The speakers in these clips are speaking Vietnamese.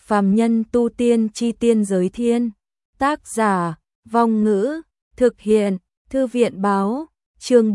Phàm nhân tu tiên chi tiên giới thiên. Tác giả, Vong Ngữ, thực hiện, Thư viện báo, chương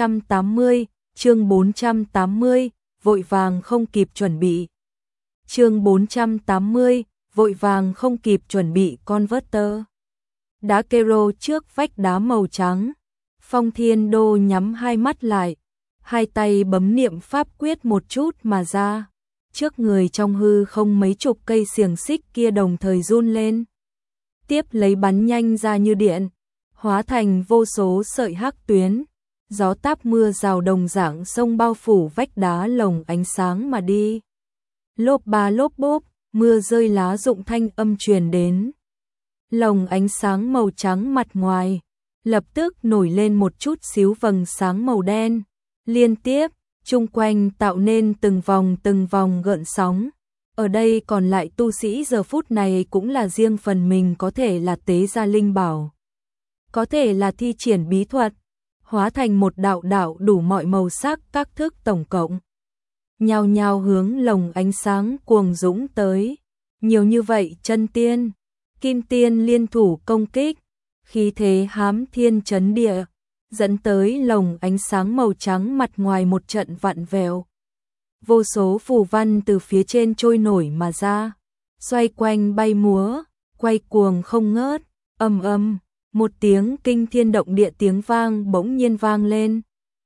480, vội vàng không kịp chuẩn bị. Chương 480, vội vàng không kịp chuẩn bị converter. Đá kero trước vách đá màu trắng. Phong Thiên Đô nhắm hai mắt lại, hai tay bấm niệm pháp quyết một chút mà ra. Trước người trong hư không mấy chục cây xiềng xích kia đồng thời run lên. Tiếp lấy bắn nhanh ra như điện, hóa thành vô số sợi hắc tuyến. Gió táp mưa rào đồng dạng sông bao phủ vách đá lồng ánh sáng mà đi. Lốp ba lốp bốp, mưa rơi lá rụng thanh âm truyền đến. Lồng ánh sáng màu trắng mặt ngoài, lập tức nổi lên một chút xíu vầng sáng màu đen. Liên tiếp, chung quanh tạo nên từng vòng gợn sóng. Ở đây còn lại tu sĩ giờ phút này cũng là riêng phần mình, có thể là tế gia linh bảo, có thể là thi triển bí thuật, hóa thành một đạo đạo đủ mọi màu sắc các thức tổng cộng. Nhao nhao hướng lồng ánh sáng cuồng dũng tới. Nhiều như vậy chân tiên, kim tiên liên thủ công kích, khí thế hám thiên chấn địa, dẫn tới lồng ánh sáng màu trắng mặt ngoài một trận vặn vẹo. Vô số phù văn từ phía trên trôi nổi mà ra, xoay quanh bay múa, quay cuồng không ngớt. Ầm ầm, một tiếng kinh thiên động địa tiếng vang bỗng nhiên vang lên.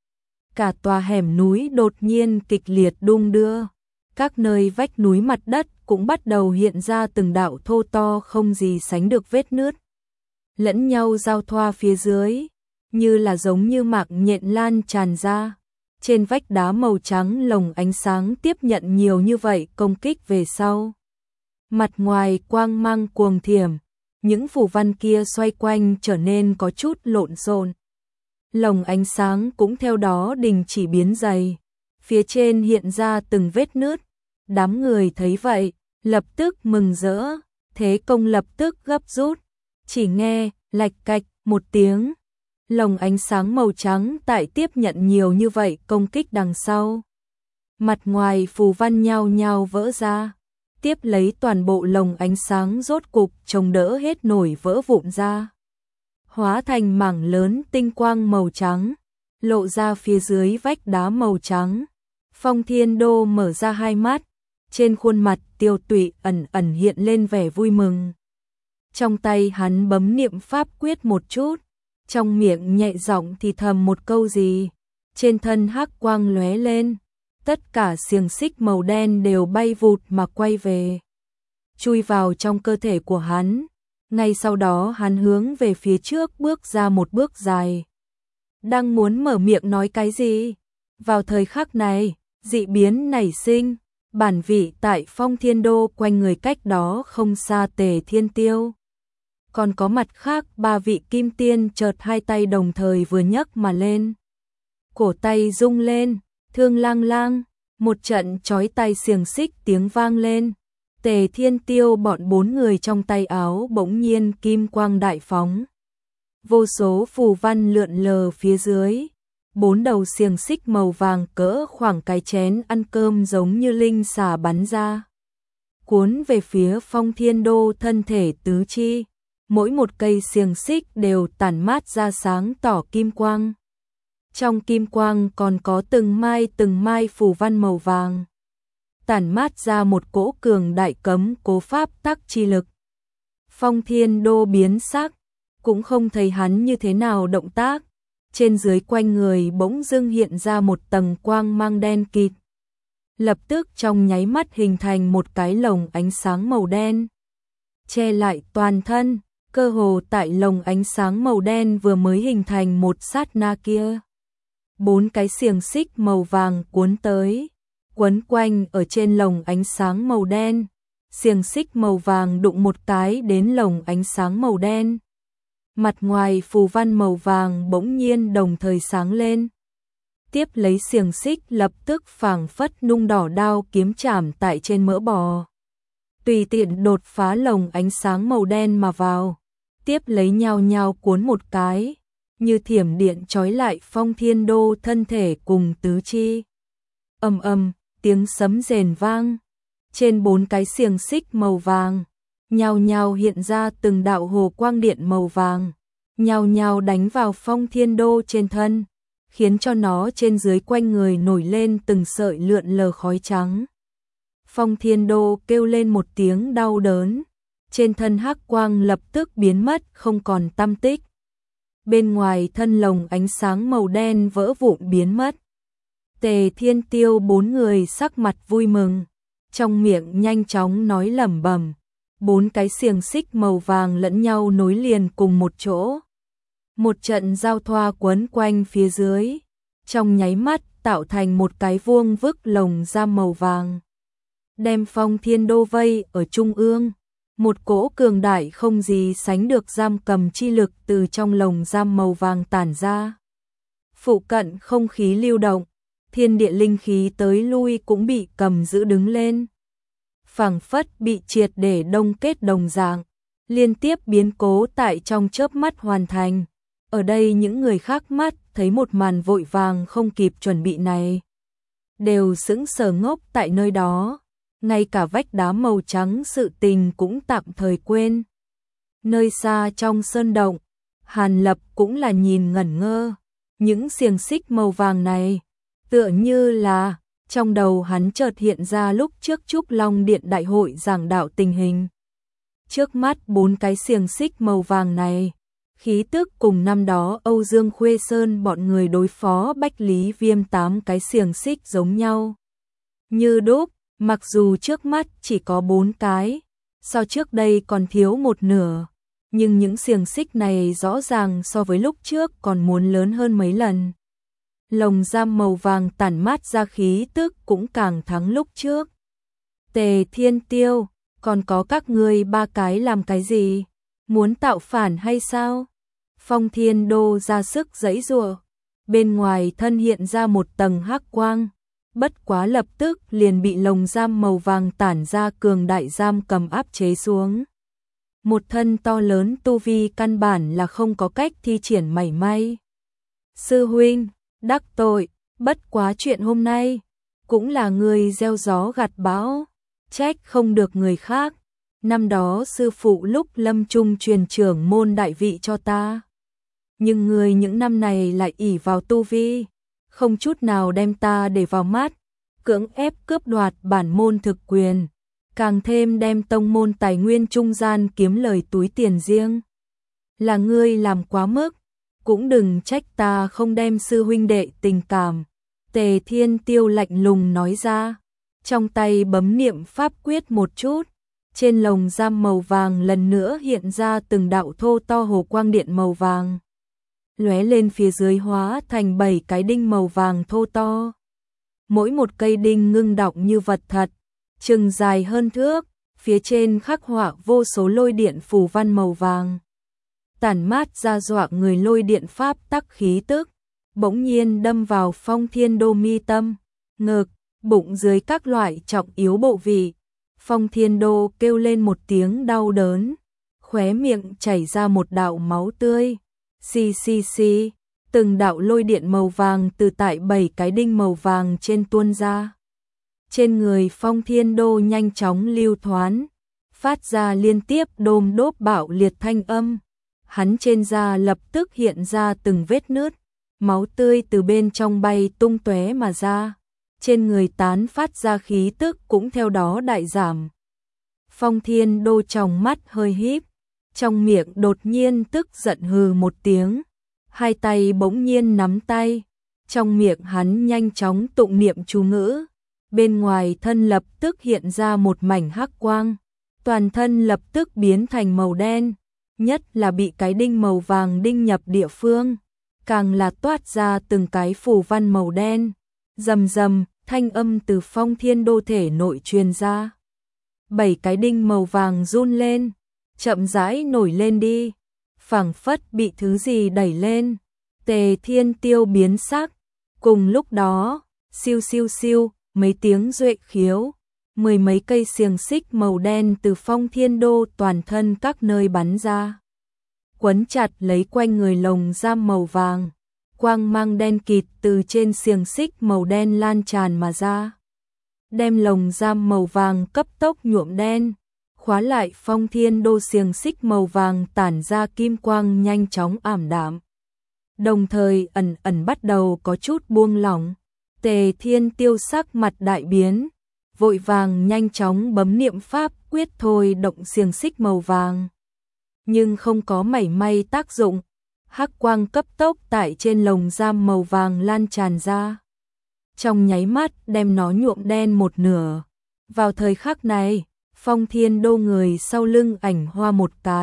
Cả tòa hẻm núi đột nhiên kịch liệt đung đưa, các nơi vách núi mặt đất cũng bắt đầu hiện ra từng đạo thô to không gì sánh được vết nứt, lẫn nhau giao thoa phía dưới, như là giống như mạc nhện lan tràn ra. Trên vách đá màu trắng lồng ánh sáng tiếp nhận nhiều như vậy công kích về sau, mặt ngoài quang mang cuồng thiểm, những phù văn kia xoay quanh trở nên có chút lộn xộn. Lồng ánh sáng cũng theo đó đình chỉ biến dày, phía trên hiện ra từng vết nứt. Đám người thấy vậy, lập tức mừng rỡ, thế công lập tức gấp rút. Chỉ nghe lạch cạch một tiếng, lồng ánh sáng màu trắng tại tiếp nhận nhiều như vậy công kích đằng sau, mặt ngoài phù văn nhao nhao vỡ ra. Tiếp lấy toàn bộ lồng ánh sáng rốt cục chống đỡ hết nổi vỡ vụn ra, hóa thành mảng lớn tinh quang màu trắng, lộ ra phía dưới vách đá màu trắng. Phong Thiên Đô mở ra hai mắt, trên khuôn mặt tiêu tụy ẩn ẩn hiện lên vẻ vui mừng. Trong tay hắn bấm niệm pháp quyết một chút, trong miệng nhẹ giọng thì thầm một câu gì, trên thân hắc quang lóe lên, tất cả xiềng xích màu đen đều bay vụt mà quay về, chui vào trong cơ thể của hắn. Ngay sau đó hắn hướng về phía trước bước ra một bước dài, đang muốn mở miệng nói cái gì. Vào thời khắc này, dị biến nảy sinh, bản vị tại Phong Thiên Đô quanh người cách đó không xa Tề Thiên Tiêu. Còn có mặt khác ba vị kim tiên chợt hai tay đồng thời vừa nhấc mà lên. Cổ tay rung lên, thương lang lang, một trận chói tai xiềng xích tiếng vang lên. Tề Thiên Tiêu bọn bốn người trong tay áo bỗng nhiên kim quang đại phóng. Vô số phù văn lượn lờ phía dưới. Bốn đầu xiềng xích màu vàng cỡ khoảng cái chén ăn cơm giống như linh xà bắn ra, cuốn về phía Phong Thiên Đô thân thể tứ chi. Mỗi một cây xiềng xích đều tản mát ra sáng tỏ kim quang. Trong kim quang còn có từng mai phù văn màu vàng, tản mát ra một cỗ cường đại cấm cố pháp tắc chi lực. Phong Thiên Đô biến sắc, cũng không thấy hắn như thế nào động tác. Trên dưới quanh người bỗng dưng hiện ra một tầng quang mang đen kịt, lập tức trong nháy mắt hình thành một cái lồng ánh sáng màu đen, che lại toàn thân. Cơ hồ tại lồng ánh sáng màu đen vừa mới hình thành một sát na kia, bốn cái xiềng xích màu vàng cuốn tới, quấn quanh ở trên lồng ánh sáng màu đen. Xiềng xích màu vàng đụng một cái đến lồng ánh sáng màu đen, mặt ngoài phù văn màu vàng bỗng nhiên đồng thời sáng lên. Tiếp lấy xiềng xích lập tức phảng phất nung đỏ đao kiếm chảm tại trên mỡ bò, tùy tiện đột phá lồng ánh sáng màu đen mà vào. Tiếp lấy nhao nhao cuốn một cái, như thiểm điện trói lại Phong Thiên Đô thân thể cùng tứ chi. Ầm ầm, tiếng sấm rền vang, Trên 4 cái xiềng xích màu vàng, nhao nhao hiện ra từng đạo hồ quang điện màu vàng, nhao nhao đánh vào Phong Thiên Đô trên thân, khiến cho nó trên dưới quanh người nổi lên từng sợi lượn lờ khói trắng. Phong Thiên Đô kêu lên một tiếng đau đớn, trên thân hắc quang lập tức biến mất không còn tăm tích. Bên ngoài thân lồng ánh sáng màu đen vỡ vụn biến mất. Tề Thiên Tiêu 4 người sắc mặt vui mừng, trong miệng nhanh chóng nói lẩm bẩm, 4 cái xiềng xích màu vàng lẫn nhau nối liền cùng một chỗ. Một trận giao thoa quấn quanh phía dưới, trong nháy mắt tạo thành một cái vuông vức lồng giam màu vàng. Đem Phong Thiên Đô vây ở trung ương, một cỗ cường đại không gì sánh được giam cầm chi lực từ trong lồng giam màu vàng tản ra. Phụ cận không khí lưu động, thiên địa linh khí tới lui cũng bị cầm giữ đứng lên. Phảng phất bị triệt để đông kết đồng dạng, liên tiếp biến cố tại trong chớp mắt hoàn thành. Ở đây những người khác mắt thấy một màn vội vàng không kịp chuẩn bị này, đều sững sờ ngốc tại nơi đó, ngay cả vách đá màu trắng sự tình cũng tạm thời quên. Nơi xa trong sơn động, Hàn Lập cũng là nhìn ngẩn ngơ, những xiềng xích màu vàng này, tựa như là, trong đầu hắn chợt hiện ra lúc trước Trúc Long Điện đại hội giảng đạo tình hình. Trước mắt 4 cái xiềng xích màu vàng này, khí tức cùng năm đó Âu Dương Khuê Sơn bọn người đối phó Bách Lý Viêm 8 cái xiềng xích giống nhau. Như đúc, mặc dù trước mắt chỉ có 4 cái, so trước đây còn thiếu một nửa, nhưng những xiềng xích này rõ ràng so với lúc trước còn muốn lớn hơn mấy lần. Lồng giam màu vàng tản mát ra khí tức cũng càng thắng lúc trước. Tề Thiên Tiêu, còn có các ngươi 3 cái làm cái gì? Muốn tạo phản hay sao? Phong Thiên Đô ra sức giãy giụa, bên ngoài thân hiện ra một tầng hắc quang, bất quá lập tức liền bị lồng giam màu vàng tản ra cường đại giam cầm áp chế xuống. Một thân to lớn tu vi căn bản là không có cách thi triển mảy may. Sư huynh, đắc tội, bất quá chuyện hôm nay, cũng là người gieo gió gặt bão, trách không được người khác. Năm đó sư phụ lúc lâm chung truyền trưởng môn đại vị cho ta. Nhưng người những năm này lại ỷ vào tu vi, không chút nào đem ta để vào mắt, cưỡng ép cướp đoạt bản môn thực quyền, càng thêm đem tông môn tài nguyên trung gian kiếm lời túi tiền riêng. Là ngươi làm quá mức, cũng đừng trách ta không đem sư huynh đệ tình cảm. Tề Thiên Tiêu lạnh lùng nói ra, trong tay bấm niệm pháp quyết một chút, trên lồng giam màu vàng lần nữa hiện ra từng đạo thô to hồ quang điện màu vàng, lóe lên phía dưới hóa thành 7 cái đinh màu vàng thô to. Mỗi một cây đinh ngưng đọng như vật thật, chừng dài hơn thước, phía trên khắc họa vô số lôi điện phù văn màu vàng. Tản mát ra dọa người lôi điện pháp tắc khí tức, bỗng nhiên đâm vào Phong Thiên Đô mi tâm, ngực, bụng dưới các loại trọng yếu bộ vị. Phong Thiên Đô kêu lên một tiếng đau đớn, khóe miệng chảy ra một đạo máu tươi. Xì xì xì, từng đạo lôi điện màu vàng từ tại 7 cái đinh màu vàng trên tuôn ra. Trên người Phong Thiên Đô nhanh chóng lưu thoán, phát ra liên tiếp đôm đốp bạo liệt thanh âm. Hắn trên da lập tức hiện ra từng vết nứt, máu tươi từ bên trong bay tung tóe mà ra. Trên người tán phát ra khí tức cũng theo đó đại giảm. Phong Thiên Đô tròng mắt hơi híp, trong miệng đột nhiên tức giận hừ một tiếng, hai tay bỗng nhiên nắm tay, trong miệng hắn nhanh chóng tụng niệm chú ngữ, bên ngoài thân lập tức hiện ra một mảnh hắc quang, toàn thân lập tức biến thành màu đen, nhất là bị cái đinh màu vàng đinh nhập địa phương, càng là toát ra từng cái phù văn màu đen. Rầm rầm, thanh âm từ Phong Thiên Đô thể nội truyền ra. 7 cái đinh màu vàng run lên, chậm rãi nổi lên đi, phảng phất bị thứ gì đẩy lên. Tề Thiên Tiêu biến sắc, cùng lúc đó, siêu siêu siêu, mấy tiếng duệ khiếu, 10 mấy cây xiềng xích màu đen từ Phong Thiên Đô toàn thân các nơi bắn ra, quấn chặt lấy quanh người lồng giam màu vàng. Quang mang đen kịt từ trên xiềng xích màu đen lan tràn mà ra. đem lồng giam màu vàng cấp tốc nhuộm đen, khóa lại Phong Thiên Đô xiềng xích màu vàng tản ra kim quang nhanh chóng ảm đạm. Đồng thời ẩn ẩn bắt đầu có chút buông lỏng. Tề Thiên Tiêu sắc mặt đại biến, vội vàng nhanh chóng bấm niệm pháp quyết thôi động xiềng xích màu vàng. Nhưng không có mảy may tác dụng, hắc quang cấp tốc tại trên lồng giam màu vàng lan tràn ra. Trong nháy mắt đem nó nhuộm đen một nửa. Vào thời khắc này, Phong Thiên Đô người sau lưng ảnh hoa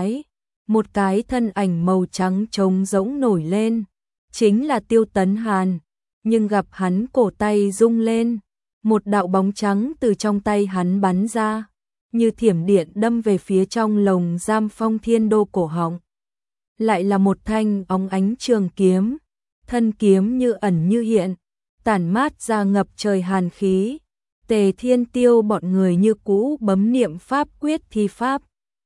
một cái thân ảnh màu trắng trống rỗng nổi lên, chính là Tiêu Tấn Hàn, nhưng gặp hắn cổ tay rung lên, một đạo bóng trắng từ trong tay hắn bắn ra, như thiểm điện đâm về phía trong lồng giam Phong Thiên Đô cổ họng. Lại là một thanh óng ánh trường kiếm, thân kiếm như ẩn như hiện, tản mát ra ngập trời hàn khí. Tề Thiên Tiêu bọn người như cũ bấm niệm pháp quyết thi pháp.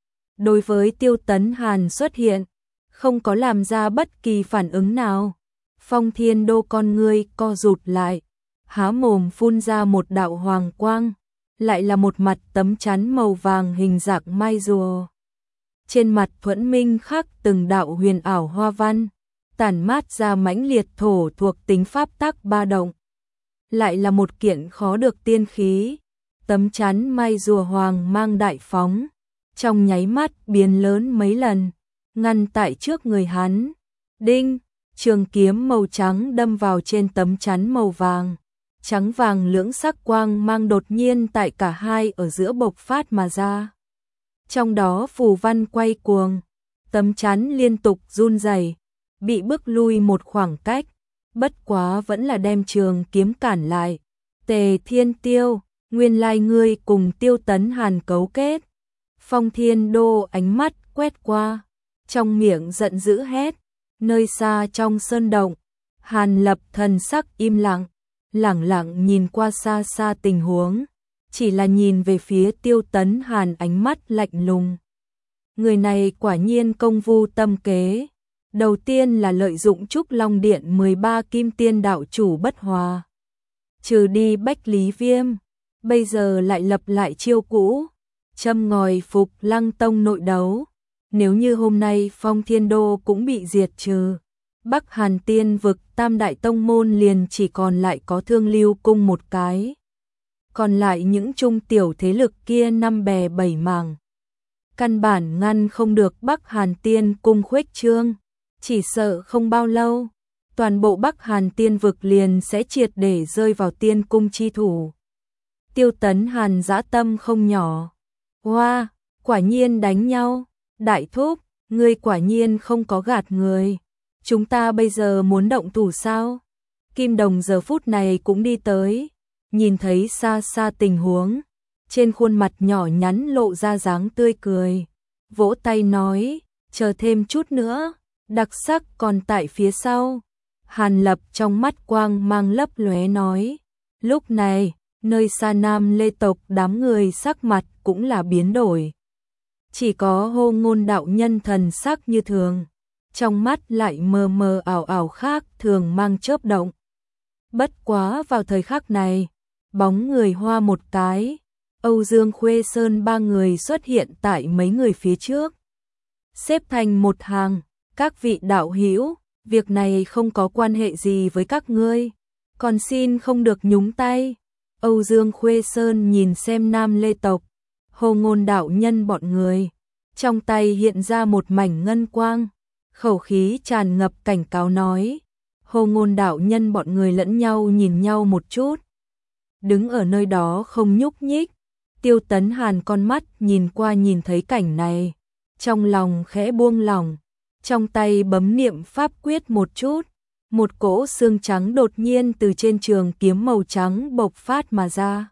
Đối với Tiêu Tấn Hàn xuất hiện, không có làm ra bất kỳ phản ứng nào. Phong Thiên Đô con ngươi co rụt lại, há mồm phun ra một đạo hoàng quang, lại là một mặt tấm chắn màu vàng hình dạng mai rùa. Trên mặt Thuẫn Minh khắc từng đạo huyền ảo hoa văn, tản mát ra mãnh liệt thổ thuộc tính pháp tắc ba động. Lại là một kiện khó được tiên khí, tấm chắn mai rùa hoàng mang đại phóng, trong nháy mắt biến lớn mấy lần, ngăn tại trước người hắn. Đinh, trường kiếm màu trắng đâm vào trên tấm chắn màu vàng, trắng vàng lưỡng sắc quang mang đột nhiên tại cả hai ở giữa bộc phát mà ra. Trong đó phù văn quay cuồng, tấm chắn liên tục run rẩy, bị bức lui một khoảng cách, bất quá vẫn là đem trường kiếm cản lại. Tề Thiên Tiêu, nguyên lai ngươi cùng Tiêu Tấn Hàn cấu kết. Phong Thiên Đô ánh mắt quét qua, trong miệng giận dữ hét. Nơi xa trong sơn động, Hàn Lập thần sắc im lặng, lẳng lặng nhìn qua xa xa tình huống, chỉ là nhìn về phía Tiêu Tấn Hàn ánh mắt lạnh lùng. Người này quả nhiên công vu tâm kế. Đầu tiên là lợi dụng Trúc Long Điện 13 kim tiên đạo chủ bất hòa, trừ đi Bách Lý Viêm, bây giờ lại lập lại chiêu cũ, châm ngòi phục Lăng Tông nội đấu. Nếu như hôm nay Phong Thiên Đô cũng bị diệt trừ, Bắc Hàn Tiên vực tam đại tông môn liền chỉ còn lại có Thương Lưu cung một cái. Còn lại những trung tiểu thế lực kia năm bè bảy mảng, căn bản ngăn không được Bắc Hàn Tiên cung khuếch trương. Chỉ sợ không bao lâu, toàn bộ Bắc Hàn Tiên vực liền sẽ triệt để rơi vào tiên cung chi thủ. Tiêu Tấn Hàn dã tâm không nhỏ. Hoa, quả nhiên đánh nhau. Đại thúc, ngươi quả nhiên không có gạt người. Chúng ta bây giờ muốn động thủ sao? Kim Đồng giờ phút này cũng đi tới, nhìn thấy xa xa tình huống, trên khuôn mặt nhỏ nhắn lộ ra dáng tươi cười, vỗ tay nói, chờ thêm chút nữa, đặc sắc còn tại phía sau. Hàn Lập trong mắt quang mang lấp lóe nói. Lúc này, nơi xa Nam Lê tộc đám người sắc mặt cũng là biến đổi. Chỉ có Hô Ngôn đạo nhân thần sắc như thường, trong mắt lại mờ mờ ảo ảo khác thường mang chớp động. Bất quá vào thời khắc này, bóng người hoa một cái, Âu Dương Khuê Sơn ba người xuất hiện tại mấy người phía trước. Xếp thành một hàng, các vị đạo hữu, việc này không có quan hệ gì với các ngươi, còn xin không được nhúng tay. Âu Dương Khuê Sơn nhìn xem Nam Lê tộc, Hồ Ngôn đạo nhân bọn người, trong tay hiện ra một mảnh ngân quang, khẩu khí tràn ngập cảnh cáo nói. Hồ Ngôn đạo nhân bọn người lẫn nhau nhìn nhau một chút, đứng ở nơi đó không nhúc nhích. Tiêu Tấn Hàn con mắt nhìn qua nhìn thấy cảnh này, trong lòng khẽ buông lỏng, trong tay bấm niệm pháp quyết một chút, một cỗ xương trắng đột nhiên từ trên trường kiếm màu trắng bộc phát mà ra.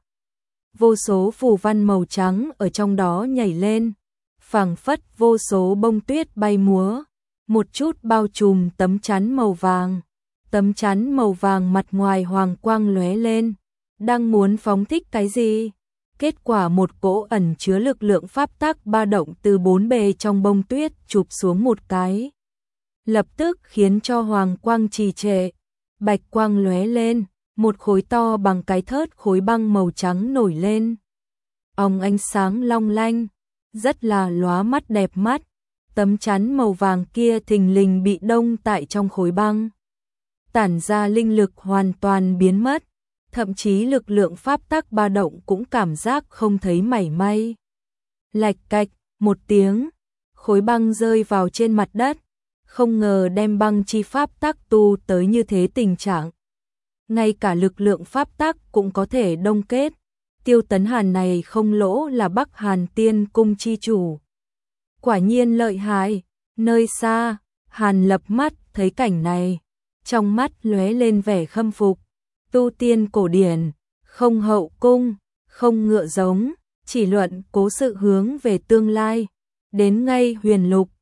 Vô số phù văn màu trắng ở trong đó nhảy lên, phảng phất vô số bông tuyết bay múa, một chút bao trùm tấm chắn màu vàng. Tấm chắn màu vàng mặt ngoài hoàng quang lóe lên, đang muốn phóng thích cái gì? Kết quả một cỗ ẩn chứa lực lượng pháp tắc ba động từ bốn bề trong bông tuyết chụp xuống một cái, lập tức khiến cho hoàng quang trì trệ, bạch quang lóe lên, một khối to bằng cái thớt khối băng màu trắng nổi lên. Ánh sáng long lanh, rất là lóa mắt đẹp mắt. Tấm chắn màu vàng kia thình lình bị đông tại trong khối băng. Tản ra linh lực hoàn toàn biến mất, thậm chí lực lượng pháp tắc ba động cũng cảm giác không thấy mảy may. Lạch cạch, một tiếng, khối băng rơi vào trên mặt đất, không ngờ đem băng chi pháp tắc tu tới như thế tình trạng. Ngay cả lực lượng pháp tắc cũng có thể đông kết. Tiêu Tấn Hàn này không lỗ là Bắc Hàn Tiên Cung chi chủ. Quả nhiên lợi hại. Nơi xa, Hàn Lập mắt thấy cảnh này, trong mắt lóe lên vẻ khâm phục. Tu tiên cổ điển, không hậu cung, không ngựa giống, chỉ luận cố sự hướng về tương lai. Đến ngay huyền lục,